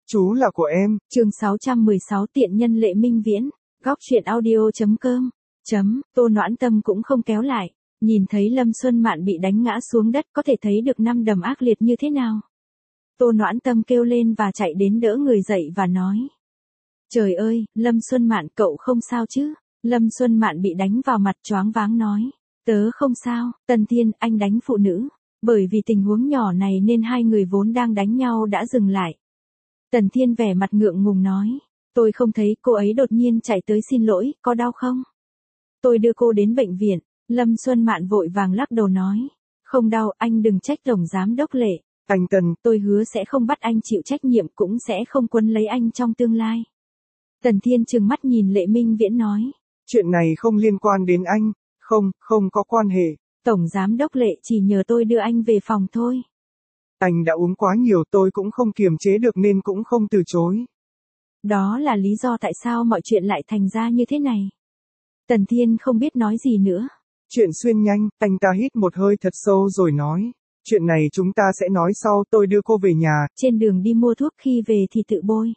Chú là của em. Chương 616 tiện nhân Lệ Minh Viễn. Góc truyện audio.com. Tô Noãn Tâm cũng không kéo lại. Nhìn thấy Lâm Xuân Mạn bị đánh ngã xuống đất có thể thấy được năm đầm ác liệt như thế nào. Tô Noãn Tâm kêu lên và chạy đến đỡ người dậy và nói. Trời ơi, Lâm Xuân Mạn cậu không sao chứ? Lâm Xuân Mạn bị đánh vào mặt choáng váng nói. Tớ không sao, Tần Thiên, anh đánh phụ nữ. Bởi vì tình huống nhỏ này nên hai người vốn đang đánh nhau đã dừng lại. Tần Thiên vẻ mặt ngượng ngùng nói. Tôi không thấy cô ấy đột nhiên chạy tới xin lỗi, có đau không? Tôi đưa cô đến bệnh viện. Lâm Xuân Mạn vội vàng lắc đầu nói. Không đau, anh đừng trách Tổng Giám Đốc Lệ. Anh Tần, tôi hứa sẽ không bắt anh chịu trách nhiệm cũng sẽ không quấn lấy anh trong tương lai. Tần Thiên trừng mắt nhìn Lệ Minh Viễn nói. Chuyện này không liên quan đến anh, không có quan hệ. Tổng Giám Đốc Lệ chỉ nhờ tôi đưa anh về phòng thôi. Anh đã uống quá nhiều tôi cũng không kiềm chế được nên cũng không từ chối. Đó là lý do tại sao mọi chuyện lại thành ra như thế này. Tần Thiên không biết nói gì nữa. Chuyện xuyên nhanh, anh ta hít một hơi thật sâu rồi nói. Chuyện này chúng ta sẽ nói sau, tôi đưa cô về nhà. Trên đường đi mua thuốc khi về thì tự bôi.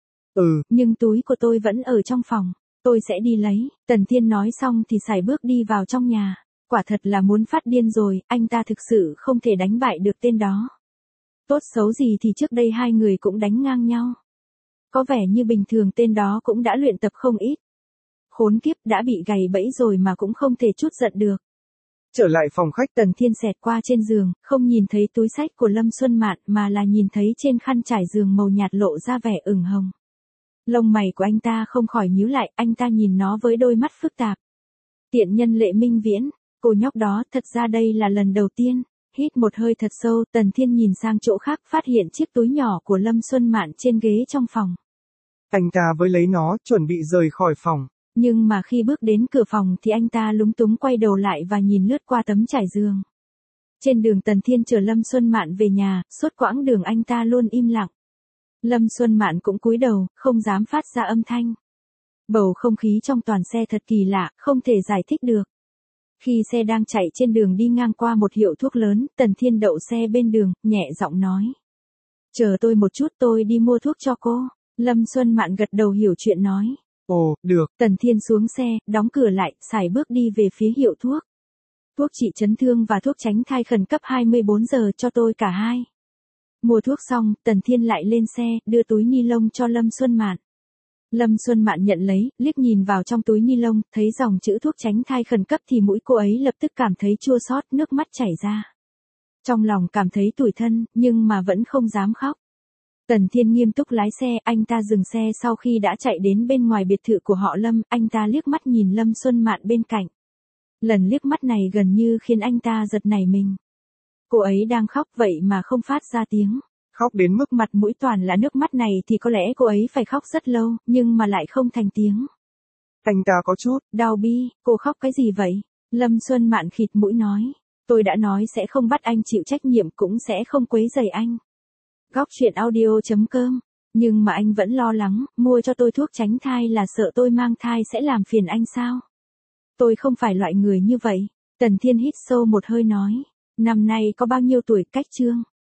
Nhưng túi của tôi vẫn ở trong phòng. Tôi sẽ đi lấy. Tần Thiên nói xong thì sải bước đi vào trong nhà. Quả thật là muốn phát điên rồi, anh ta thực sự không thể đánh bại được tên đó. Tốt xấu gì thì trước đây hai người cũng đánh ngang nhau. Có vẻ như bình thường tên đó cũng đã luyện tập không ít. Khốn kiếp đã bị gài bẫy rồi mà cũng không thể trút giận được. Trở lại phòng khách, Tần Thiên xẹt qua trên giường, không nhìn thấy túi xách của Lâm Xuân Mạn mà là nhìn thấy trên khăn trải giường màu nhạt lộ ra vẻ ửng hồng. Lông mày của anh ta không khỏi nhíu lại, anh ta nhìn nó với đôi mắt phức tạp. Tiện nhân Lệ Minh Viễn, cô nhóc đó thật ra đây là lần đầu tiên. Hít một hơi thật sâu, Tần Thiên nhìn sang chỗ khác phát hiện chiếc túi nhỏ của Lâm Xuân Mạn trên ghế trong phòng. Anh ta với lấy nó, chuẩn bị rời khỏi phòng. Nhưng mà khi bước đến cửa phòng thì anh ta lúng túng quay đầu lại và nhìn lướt qua tấm trải giường. Trên đường Tần Thiên chở Lâm Xuân Mạn về nhà, suốt quãng đường anh ta luôn im lặng. Lâm Xuân Mạn cũng cúi đầu, không dám phát ra âm thanh. Bầu không khí trong toàn xe thật kỳ lạ, không thể giải thích được. Khi xe đang chạy trên đường đi ngang qua một hiệu thuốc lớn, Tần Thiên đậu xe bên đường, nhẹ giọng nói. Chờ tôi một chút tôi đi mua thuốc cho cô. Lâm Xuân Mạn gật đầu hiểu chuyện nói. Ồ, được. Tần Thiên xuống xe, đóng cửa lại, sải bước đi về phía hiệu thuốc. Thuốc trị chấn thương và thuốc tránh thai khẩn cấp 24 giờ cho tôi cả hai. Mua thuốc xong, Tần Thiên lại lên xe, đưa túi ni lông cho Lâm Xuân Mạn. Lâm Xuân Mạn nhận lấy, liếc nhìn vào trong túi ni lông, thấy dòng chữ thuốc tránh thai khẩn cấp thì mũi cô ấy lập tức cảm thấy chua xót, nước mắt chảy ra. Trong lòng cảm thấy tủi thân, nhưng mà vẫn không dám khóc. Tần Thiên nghiêm túc lái xe, anh ta dừng xe sau khi đã chạy đến bên ngoài biệt thự của họ Lâm, anh ta liếc mắt nhìn Lâm Xuân Mạn bên cạnh. Lần liếc mắt này gần như khiến anh ta giật nảy mình. Cô ấy đang khóc vậy mà không phát ra tiếng. Khóc đến mức mặt mũi toàn là nước mắt này thì có lẽ cô ấy phải khóc rất lâu, nhưng mà lại không thành tiếng. Anh ta có chút đau bi, cô khóc cái gì vậy? Lâm Xuân Mạn khịt mũi nói. Tôi đã nói sẽ không bắt anh chịu trách nhiệm cũng sẽ không quấy rầy anh. Góc truyện audio.com. Nhưng mà anh vẫn lo lắng, mua cho tôi thuốc tránh thai là sợ tôi mang thai sẽ làm phiền anh sao? Tôi không phải loại người như vậy. Tần Thiên hít sâu một hơi nói. Năm nay có bao nhiêu tuổi cách Trương?